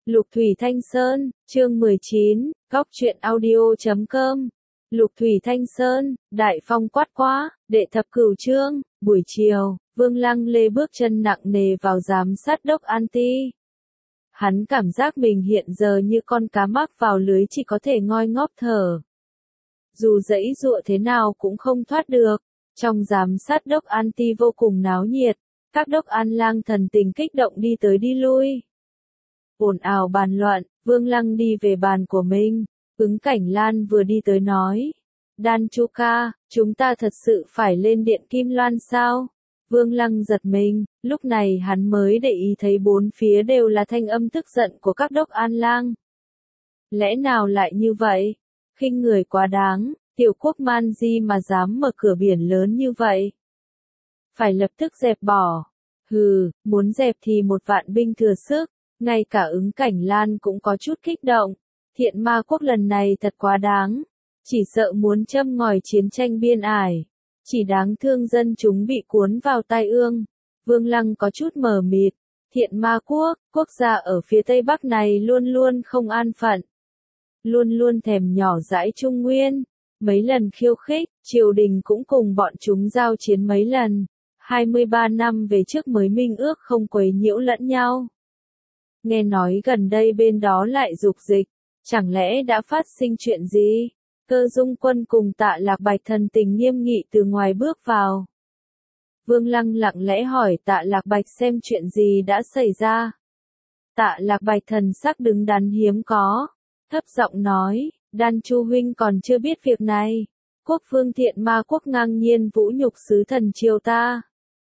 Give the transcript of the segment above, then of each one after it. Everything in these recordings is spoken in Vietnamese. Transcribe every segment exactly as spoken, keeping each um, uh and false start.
Lục Thủy Thanh Sơn, chương mười chín, góc truyện audio chấm com. Lục Thủy Thanh Sơn, đại phong quát quá, đệ thập cửu chương, buổi chiều, Vương Lăng Lê bước chân nặng nề vào giám sát đốc An Ti. Hắn cảm giác mình hiện giờ như con cá mắc vào lưới chỉ có thể ngoi ngóp thở. Dù giãy giụa thế nào cũng không thoát được. Trong giám sát đốc An Ti vô cùng náo nhiệt, các đốc An lang thần tình kích động đi tới đi lui. Ồn ào bàn luận, Vương Lăng đi về bàn của mình, Ứng Cảnh Lan vừa đi tới nói. Đan Chu ca, chúng ta thật sự phải lên điện Kim Loan sao? Vương Lăng giật mình, lúc này hắn mới để ý thấy bốn phía đều là thanh âm tức giận của các đốc An lang. Lẽ nào lại như vậy? Khinh người quá đáng, tiểu quốc man di mà dám mở cửa biển lớn như vậy. Phải lập tức dẹp bỏ. Hừ, muốn dẹp thì một vạn binh thừa sức. Ngay cả Ứng Cảnh Lan cũng có chút kích động. Thiện ma quốc lần này thật quá đáng. Chỉ sợ muốn châm ngòi chiến tranh biên ải. Chỉ đáng thương dân chúng bị cuốn vào tai ương. Vương Lăng có chút mờ mịt. Thiện ma quốc, quốc gia ở phía tây bắc này luôn luôn không an phận. Luôn luôn thèm nhỏ dãi Trung Nguyên. Mấy lần khiêu khích, triều đình cũng cùng bọn chúng giao chiến mấy lần. hai mươi ba năm về trước mới minh ước không quấy nhiễu lẫn nhau. Nghe nói gần đây bên đó lại dục dịch, chẳng lẽ đã phát sinh chuyện gì? Cơ Dung Quân cùng Tạ Lạc Bạch thần tình nghiêm nghị từ ngoài bước vào. Vương Lăng lặng lẽ hỏi Tạ Lạc Bạch xem chuyện gì đã xảy ra. Tạ Lạc Bạch thần sắc đứng đắn hiếm có, thấp giọng nói, Đan Chu huynh còn chưa biết việc này. Quốc vương Thiện ma quốc ngang nhiên vũ nhục sứ thần triều ta,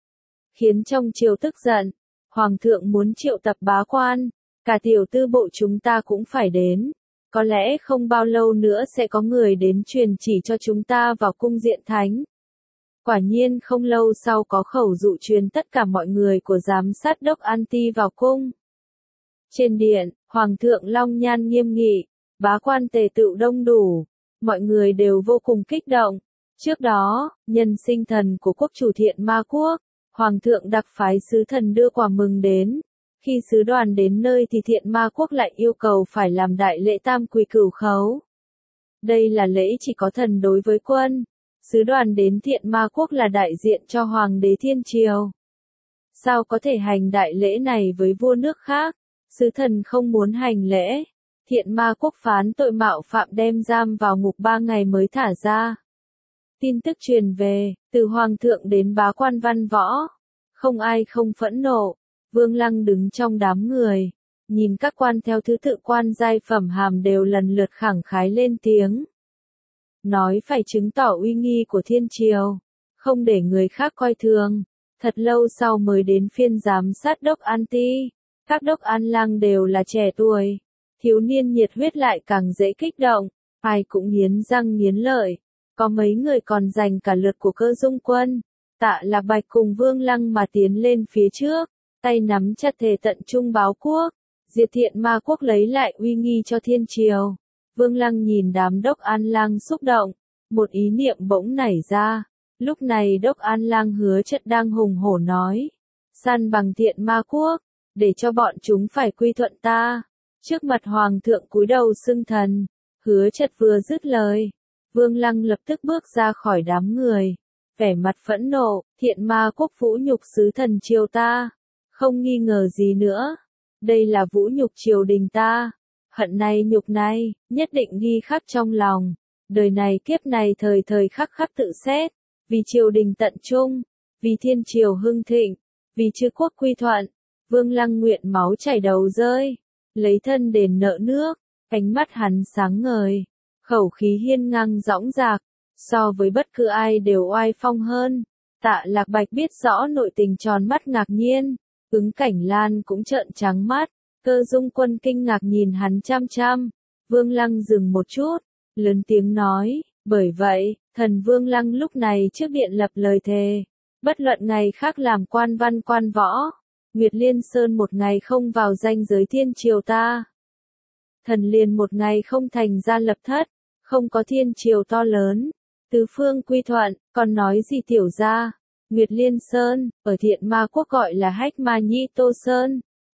khiến trong triều tức giận. Hoàng thượng muốn triệu tập bá quan, cả tiểu tư bộ chúng ta cũng phải đến. Có lẽ không bao lâu nữa sẽ có người đến truyền chỉ cho chúng ta vào cung diện thánh. Quả nhiên không lâu sau có khẩu dụ truyền tất cả mọi người của giám sát đốc An Ti vào cung. Trên điện, Hoàng thượng long nhan nghiêm nghị, bá quan tề tựu đông đủ, mọi người đều vô cùng kích động. Trước đó, nhân sinh thần của quốc chủ Thiện ma quốc, Hoàng thượng đặc phái sứ thần đưa quà mừng đến. Khi sứ đoàn đến nơi thì Thiện ma quốc lại yêu cầu phải làm đại lễ tam quỳ cửu khấu. Đây là lễ chỉ có thần đối với quân. Sứ đoàn đến Thiện ma quốc là đại diện cho Hoàng đế Thiên Triều. Sao có thể hành đại lễ này với vua nước khác? Sứ thần không muốn hành lễ. Thiện ma quốc phán tội mạo phạm đem giam vào ngục ba ngày mới thả ra. Tin tức truyền về, từ Hoàng thượng đến bá quan văn võ. Không ai không phẫn nộ. Vương Lăng đứng trong đám người. Nhìn các quan theo thứ tự quan giai phẩm hàm đều lần lượt khẳng khái lên tiếng. Nói phải chứng tỏ uy nghi của Thiên Triều. Không để người khác coi thường. Thật lâu sau mới đến phiên giám sát đốc An Ti. Các đốc An lang đều là trẻ tuổi. Thiếu niên nhiệt huyết lại càng dễ kích động. Ai cũng nghiến răng nghiến lợi. Có mấy người còn giành cả lượt của Cơ Dung Quân. Tạ Lạc Bạch cùng Vương Lăng mà tiến lên phía trước, tay nắm chặt thề tận trung báo quốc, diệt Thiện ma quốc lấy lại uy nghi cho Thiên Triều. Vương Lăng nhìn đám đốc An lang xúc động, một ý niệm bỗng nảy ra. Lúc này đốc An lang Hứa Chật đang hùng hổ nói, san bằng Thiện ma quốc, để cho bọn chúng phải quy thuận ta. Trước mặt Hoàng thượng cúi đầu xưng thần, Hứa Chật vừa dứt lời, Vương Lăng lập tức bước ra khỏi đám người. Vẻ mặt phẫn nộ, Thiện ma quốc vũ nhục sứ thần triều ta. Không nghi ngờ gì nữa. Đây là vũ nhục triều đình ta. Hận này nhục này, nhất định ghi khắc trong lòng. Đời này kiếp này thời thời khắc khắc tự xét. Vì triều đình tận trung. Vì thiên triều hưng thịnh. Vì chư quốc quy thuận. Vương Lăng nguyện máu chảy đầu rơi. Lấy thân đền nợ nước. Ánh mắt hắn sáng ngời. Khẩu khí hiên ngang dõng dạc. So với bất cứ ai đều oai phong hơn. Tạ Lạc Bạch biết rõ nội tình tròn mắt ngạc nhiên. Ứng Cảnh Lan cũng trợn trắng mắt. Cơ Dung Quân kinh ngạc nhìn hắn chăm chăm. Vương Lăng dừng một chút, lớn tiếng nói, bởi vậy, thần Vương Lăng lúc này trước điện lập lời thề. Bất luận ngày khác làm quan văn quan võ. Nguyệt Liên Sơn một ngày không vào danh giới Thiên Triều ta. Thần liền một ngày không thành ra lập thất. Không có Thiên Triều to lớn. Tứ phương quy thuận, còn nói gì tiểu gia? Nguyệt Liên Sơn, ở Thiện ma quốc gọi là Hách Ma Nhĩ Tô Sơn.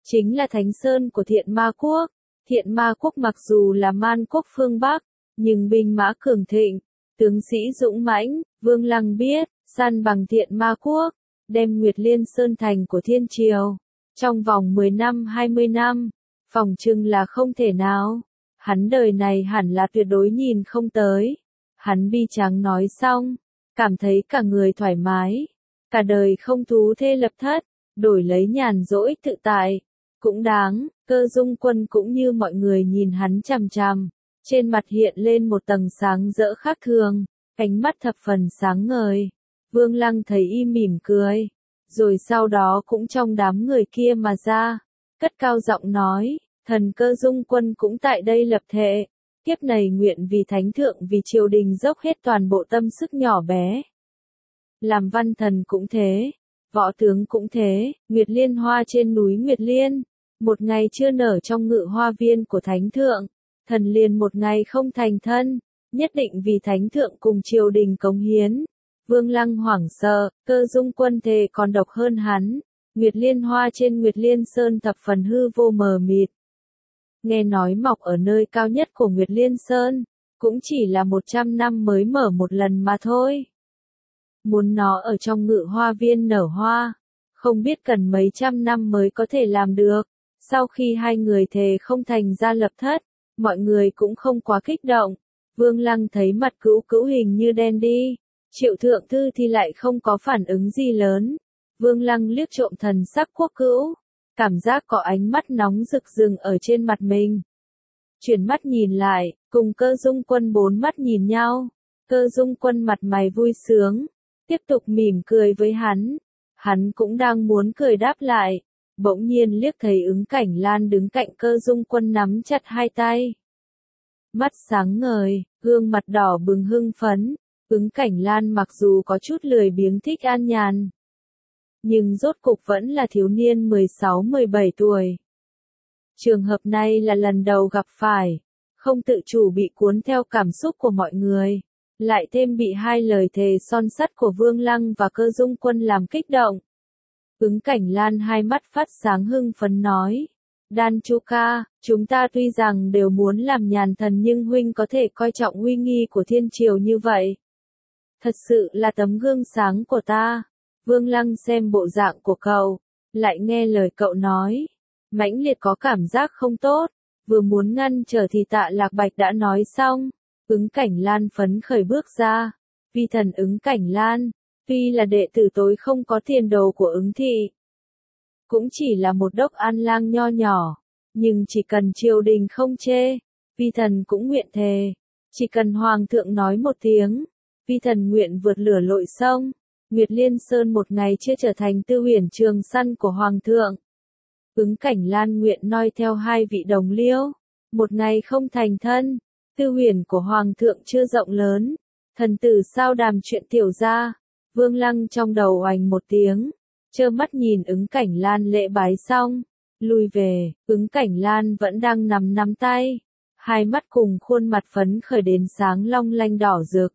chính là Thánh Sơn của Thiện Ma Quốc. Thiện Ma Quốc mặc dù là man quốc phương Bắc, nhưng binh mã cường thịnh, tướng sĩ dũng mãnh, Vương Lăng biết, san bằng Thiện Ma Quốc, đem Nguyệt Liên Sơn thành của Thiên Triều. Trong vòng mười năm hai mươi năm, phỏng chừng là không thể nào. Hắn đời này hẳn là tuyệt đối nhìn không tới. Hắn bi tráng nói xong, cảm thấy cả người thoải mái. Cả đời không thú thê lập thất, đổi lấy nhàn rỗi tự tại. Cũng đáng, Cơ Dung Quân cũng như mọi người nhìn hắn chằm chằm. Trên mặt hiện lên một tầng sáng rỡ khác thường, ánh mắt thập phần sáng ngời. Vương Lăng thấy y mỉm cười, rồi sau đó cũng trong đám người kia mà ra, cất cao giọng nói, thần Cơ Dung Quân cũng tại đây lập thệ, kiếp này nguyện vì thánh thượng vì triều đình dốc hết toàn bộ tâm sức nhỏ bé. Làm văn thần cũng thế, võ tướng cũng thế, Nguyệt Liên hoa trên núi Nguyệt Liên, một ngày chưa nở trong ngự hoa viên của thánh thượng, thần liền một ngày không thành thân, nhất định vì thánh thượng cùng triều đình cống hiến. Vương Lăng hoảng sợ, Cơ Dung Quân thề còn độc hơn hắn. Nguyệt Liên hoa trên Nguyệt Liên Sơn thập phần hư vô mờ mịt. Nghe nói mọc ở nơi cao nhất của Nguyệt Liên Sơn, cũng chỉ là một trăm năm mới mở một lần mà thôi. Muốn nó ở trong ngự hoa viên nở hoa, không biết cần mấy trăm năm mới có thể làm được. Sau khi hai người thề không thành ra lập thất, mọi người cũng không quá kích động. Vương Lăng thấy mặt Cữu Cữu hình như đen đi. Triệu Thượng Thư thì lại không có phản ứng gì lớn. Vương Lăng liếc trộm thần sắc Quốc Cữu, cảm giác có ánh mắt nóng rực rừng ở trên mặt mình. Chuyển mắt nhìn lại, cùng Cơ Dung Quân bốn mắt nhìn nhau. Cơ Dung Quân mặt mày vui sướng, tiếp tục mỉm cười với hắn. Hắn cũng đang muốn cười đáp lại, bỗng nhiên liếc thấy Ứng Cảnh Lan đứng cạnh Cơ Dung Quân nắm chặt hai tay. Mắt sáng ngời, gương mặt đỏ bừng hưng phấn. Ứng Cảnh Lan mặc dù có chút lười biếng thích an nhàn, nhưng rốt cục vẫn là thiếu niên mười sáu mười bảy tuổi. Trường hợp này là lần đầu gặp phải, không tự chủ bị cuốn theo cảm xúc của mọi người, lại thêm bị hai lời thề son sắt của Vương Lăng và Cơ Dung Quân làm kích động. Ứng Cảnh Lan hai mắt phát sáng hưng phấn nói, Đan Chu ca, chúng ta tuy rằng đều muốn làm nhàn thần nhưng huynh có thể coi trọng uy nghi của thiên triều như vậy. Thật sự là tấm gương sáng của ta. Vương Lăng xem bộ dạng của cậu, lại nghe lời cậu nói, mãnh liệt có cảm giác không tốt, vừa muốn ngăn trở thì Tạ Lạc Bạch đã nói xong. Ứng Cảnh Lan phấn khởi bước ra, vi thần Ứng Cảnh Lan, tuy là đệ tử tối không có tiền đồ của Ứng thị, cũng chỉ là một đốc an lang nho nhỏ, nhưng chỉ cần triều đình không chê, vi thần cũng nguyện thề, chỉ cần hoàng thượng nói một tiếng, vi thần nguyện vượt lửa lội sông, Nguyệt Liên Sơn một ngày chưa trở thành tư huyền trường săn của hoàng thượng. Ứng Cảnh Lan nguyện noi theo hai vị đồng liêu, một ngày không thành thân, tư huyền của hoàng thượng chưa rộng lớn, thần tử sao đàm chuyện tiểu gia. Vương Lăng trong đầu oành một tiếng, trơ mắt nhìn Ứng Cảnh Lan lễ bái xong, lui về. Ứng Cảnh Lan vẫn đang nắm nắm tay, hai mắt cùng khuôn mặt phấn khởi đến sáng long lanh đỏ rực.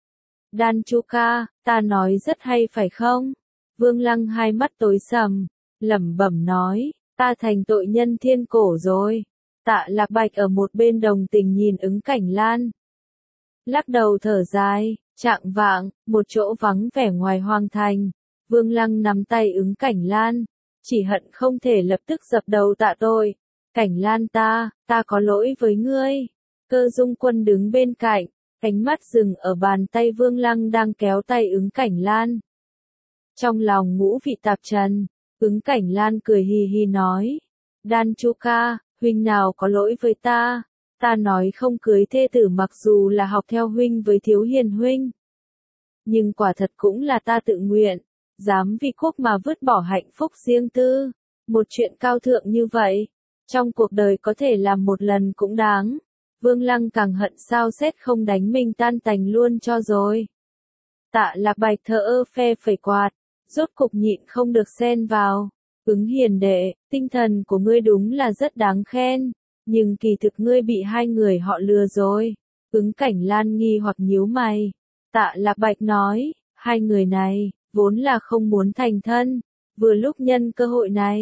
Đan Chu ca, ta nói rất hay phải không? Vương Lăng hai mắt tối sầm, lẩm bẩm nói, ta thành tội nhân thiên cổ rồi. Tạ Lạc Bạch ở một bên đồng tình nhìn Ứng Cảnh Lan, lắc đầu thở dài. Trạng vạng, một chỗ vắng vẻ ngoài hoàng thành, Vương Lăng nắm tay Ứng Cảnh Lan, chỉ hận không thể lập tức dập đầu tạ tội. Cảnh Lan ta, ta có lỗi với ngươi. Cơ Dung Quân đứng bên cạnh, ánh mắt dừng ở bàn tay Vương Lăng đang kéo tay Ứng Cảnh Lan. Trong lòng ngũ vị tạp trần, Ứng Cảnh Lan cười hì hì nói, Đan Chu ca, huynh nào có lỗi với ta. Ta nói không cưới thê tử mặc dù là học theo huynh với Thiếu Hiền huynh, nhưng quả thật cũng là ta tự nguyện, dám vì quốc mà vứt bỏ hạnh phúc riêng tư. Một chuyện cao thượng như vậy, trong cuộc đời có thể làm một lần cũng đáng. Vương Lăng càng hận sao xét không đánh mình tan tành luôn cho rồi. Tạ Lạc Bạch thờ ơ phe phẩy quạt, rốt cục nhịn không được xen vào. Ứng hiền đệ, tinh thần của ngươi đúng là rất đáng khen, nhưng kỳ thực ngươi bị hai người họ lừa rồi. Ứng Cảnh Lan nghi hoặc nhíu mày. Tạ Lạc Bạch nói, hai người này, vốn là không muốn thành thân, vừa lúc nhân cơ hội này,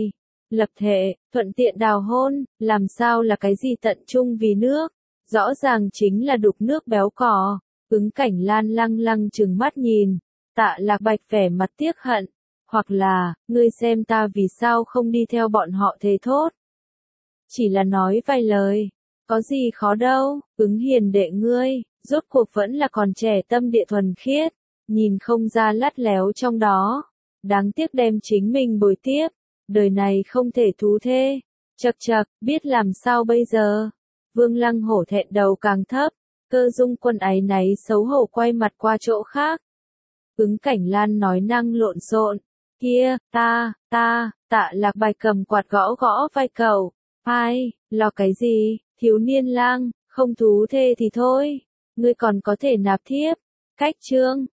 lập thệ, thuận tiện đào hôn, làm sao là cái gì tận trung vì nước, rõ ràng chính là đục nước béo cò. Ứng Cảnh Lan lăng lăng trừng mắt nhìn, Tạ Lạc Bạch vẻ mặt tiếc hận, hoặc là, ngươi xem ta vì sao không đi theo bọn họ thế thốt. Chỉ là nói vài lời, có gì khó đâu, Ứng hiền đệ ngươi, rốt cuộc vẫn là còn trẻ tâm địa thuần khiết, nhìn không ra lắt léo trong đó, đáng tiếc đem chính mình bồi tiếp, đời này không thể thú thê, chậc chậc, biết làm sao bây giờ. Vương Lăng hổ thẹn đầu càng thấp, Cơ Dung Quân áy náy xấu hổ quay mặt qua chỗ khác. Ứng Cảnh Lan nói năng lộn xộn, kia, ta, ta, Tạ Lạc Bạch cầm quạt gõ gõ vai cậu, ai, lo cái gì, thiếu niên lang, không thú thê thì thôi, ngươi còn có thể nạp thiếp, cách chương.